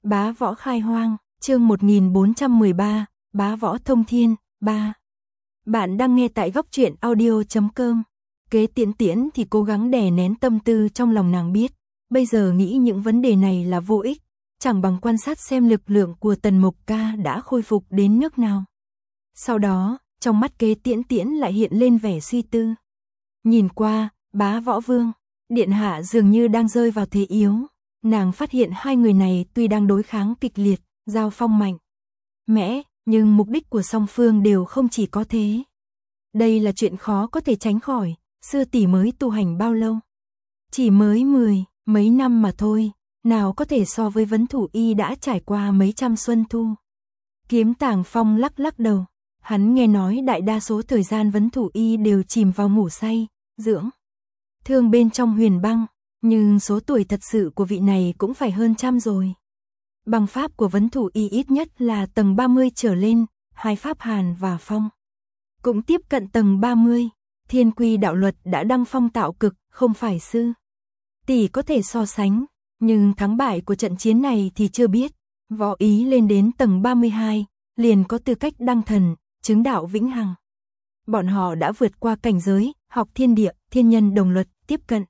Bá võ khai hoang, chương 1413, bá võ thông thiên, 3. Bạn đang nghe tại góc truyện audio.com. Kế Tiễn Tiễn thì cố gắng đè nén tâm tư trong lòng nàng biết, bây giờ nghĩ những vấn đề này là vô ích, chẳng bằng quan sát xem lực lượng của Tần Mộc Ca đã khôi phục đến nước nào. Sau đó, trong mắt Kế Tiễn Tiễn lại hiện lên vẻ suy tư. Nhìn qua, bá võ vương, điện hạ dường như đang rơi vào thế yếu. Nàng phát hiện hai người này tuy đang đối kháng kịch liệt, giao phong mạnh mẽ, nhưng mục đích của song phương đều không chỉ có thế. Đây là chuyện khó có thể tránh khỏi, sư tỷ mới tu hành bao lâu? Chỉ mới mấy năm mà thôi, nào có thể so với Vấn Thủ Y đã trải qua mấy trăm xuân thu. Kiếm Tàng Phong lắc lắc đầu, hắn nghe nói đại đa số thời gian Vấn Thủ Y đều chìm vào ngủ say, dưỡng thương bên trong huyền băng. Nhưng số tuổi thật sự của vị này cũng phải hơn trăm rồi. Bằng pháp của Vấn Thủ Y ít nhất là tầng 30 trở lên, hai pháp hàn và phong cũng tiếp cận tầng 30. Thiên Quy đạo luật đã đăng phong tạo cực, không phải sư tỷ có thể so sánh, nhưng thắng bại của trận chiến này thì chưa biết. Võ Ý lên đến tầng 32, liền có tư cách đăng thần, chứng đạo vĩnh hằng. Bọn họ đã vượt qua cảnh giới, học thiên địa, thiên nhân đồng luật, tiếp cận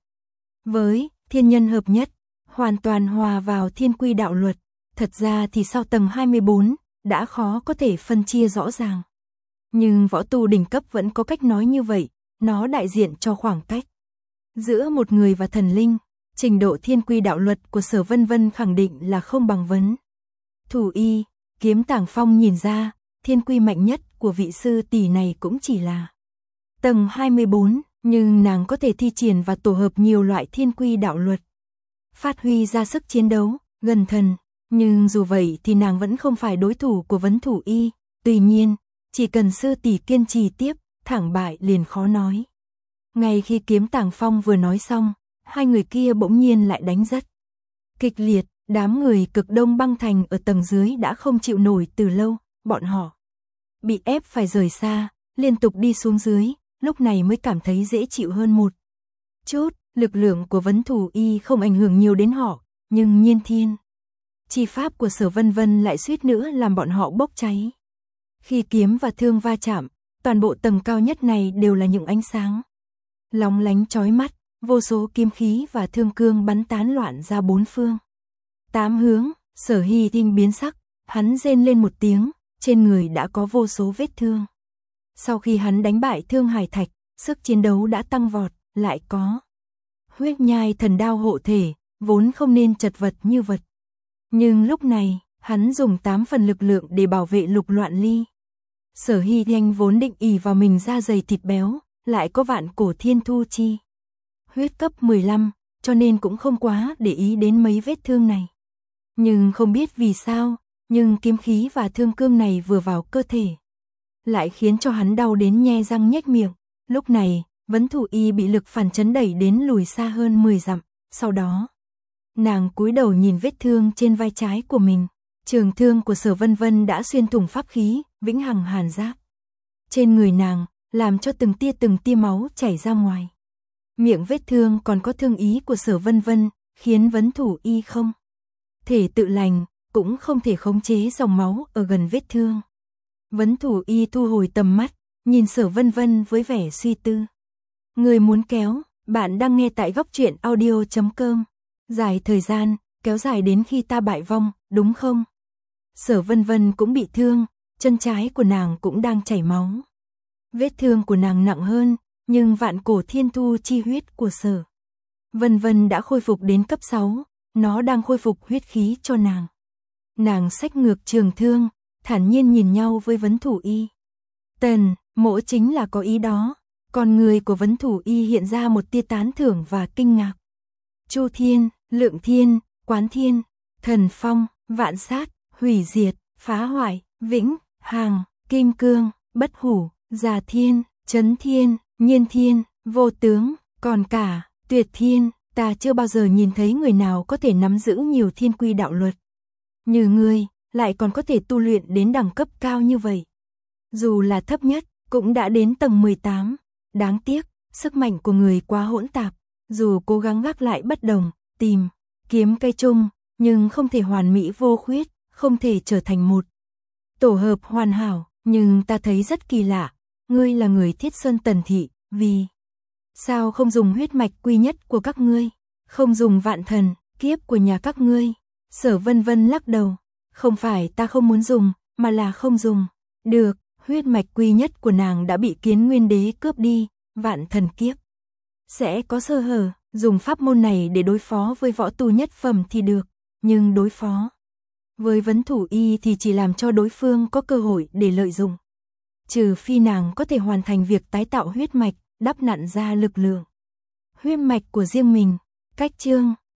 với thiên nhân hợp nhất, hoàn toàn hòa vào Thiên Quy đạo luật. Thật ra thì sau tầng 24, đã khó có thể phân chia rõ ràng. Nhưng võ tu đỉnh cấp vẫn có cách nói như vậy, nó đại diện cho khoảng cách giữa một người và thần linh. Trình độ Thiên Quy đạo luật của Sở Vân Vân khẳng định là không bằng Vấn Thủ Y. Kiếm Tàng Phong nhìn ra, thiên quy mạnh nhất của vị sư tỷ này cũng chỉ là tầng 24. Nhưng nàng có thể thi triển và tổ hợp nhiều loại thiên quy đạo luật, phát huy ra sức chiến đấu, gần thần. Nhưng dù vậy thì nàng vẫn không phải đối thủ của Vấn Thủ Y. Tuy nhiên, chỉ cần sư tỷ kiên trì tiếp, thẳng bại liền khó nói. Ngay khi Kiếm Tàng Phong vừa nói xong, hai người kia bỗng nhiên lại đánh rất kịch liệt. Đám người Cực Đông Băng Thành ở tầng dưới đã không chịu nổi từ lâu, bọn họ bị ép phải rời xa, liên tục đi xuống dưới. Lúc này mới cảm thấy dễ chịu hơn một chút. Lực lượng của Vấn Thủ Y không ảnh hưởng nhiều đến họ, nhưng nhiên thiên chi pháp của Sở Vân Vân lại suýt nữa làm bọn họ bốc cháy. Khi kiếm và thương va chạm, toàn bộ tầng cao nhất này đều là những ánh sáng lóng lánh chói mắt, vô số kiếm khí và thương cương bắn tán loạn ra bốn phương tám hướng. Sở Hy Tinh biến sắc, hắn rên lên một tiếng, trên người đã có vô số vết thương. Sau khi hắn đánh bại Thương Hải Thạch, sức chiến đấu đã tăng vọt, lại có huyết nhai thần đao hộ thể, vốn không nên chật vật như vật. Nhưng lúc này, hắn dùng 8 phần lực lượng để bảo vệ Lục Loạn Ly. Sở Hy Thanh vốn định ỷ vào mình da dày thịt béo, lại có vạn cổ thiên thu chi huyết cấp 15, cho nên cũng không quá để ý đến mấy vết thương này. Nhưng không biết vì sao, nhưng kiếm khí và thương cương này vừa vào cơ thể, lại khiến cho hắn đau đến nhe răng nhếch miệng. Lúc này, Vấn Thủ Y bị lực phản chấn đẩy đến lùi xa hơn 10 dặm. Sau đó, nàng cúi đầu nhìn vết thương trên vai trái của mình. Trường thương của Sở Vân Vân đã xuyên thủng pháp khí vĩnh hằng hàn giáp trên người nàng, làm cho từng tia máu chảy ra ngoài. Miệng vết thương còn có thương ý của Sở Vân Vân, khiến Vấn Thủ Y không thể tự lành, cũng không thể khống chế dòng máu ở gần vết thương. Vấn Thủ Y thu hồi tầm mắt, nhìn Sở Vân Vân với vẻ suy tư. Người muốn kéo, bạn đang nghe tại góc truyện audio.com. Dài thời gian, kéo dài đến khi ta bại vong, đúng không? Sở Vân Vân cũng bị thương, chân trái của nàng cũng đang chảy máu. Vết thương của nàng nặng hơn, nhưng vạn cổ thiên thu chi huyết của Sở Vân Vân đã khôi phục đến cấp 6, nó đang khôi phục huyết khí cho nàng. Nàng xách ngược trường thương, thản nhiên nhìn nhau với Vấn Thủ Y. Tần Mỗ chính là có ý đó. Con người của Vấn Thủ Y hiện ra một tia tán thưởng và kinh ngạc. Chu Thiên, Lượng Thiên, Quán Thiên, Thần Phong, Vạn Sát, Hủy Diệt, Phá Hoại, Vĩnh Hằng, Kim Cương, Bất Hủ, Già Thiên, Chấn Thiên, Nhiên Thiên, Vô Tướng, còn cả Tuyệt Thiên. Ta chưa bao giờ nhìn thấy người nào có thể nắm giữ nhiều thiên quy đạo luật như ngươi, lại còn có thể tu luyện đến đẳng cấp cao như vậy. Dù là thấp nhất, cũng đã đến tầng 18. Đáng tiếc, sức mạnh của người quá hỗn tạp. Dù cố gắng gác lại bất đồng, tìm kiếm cây chung, nhưng không thể hoàn mỹ vô khuyết, không thể trở thành một tổ hợp hoàn hảo, nhưng ta thấy rất kỳ lạ, ngươi là người Thiết Sơn Tần thị, vì sao không dùng huyết mạch quy nhất của các ngươi, không dùng vạn thần, kiếp của nhà các ngươi? Sở Vân Vân lắc đầu, không phải ta không muốn dùng, mà là không dùng được, huyết mạch quy nhất của nàng đã bị Kiến Nguyên Đế cướp đi, vạn thần kiếp sẽ có sơ hở, dùng pháp môn này để đối phó với võ tu nhất phẩm thì được, nhưng đối phó với vấn thủ y thì chỉ làm cho đối phương có cơ hội để lợi dụng. Trừ phi nàng có thể hoàn thành việc tái tạo huyết mạch, đắp nặn ra lực lượng huyết mạch của riêng mình. Cách chương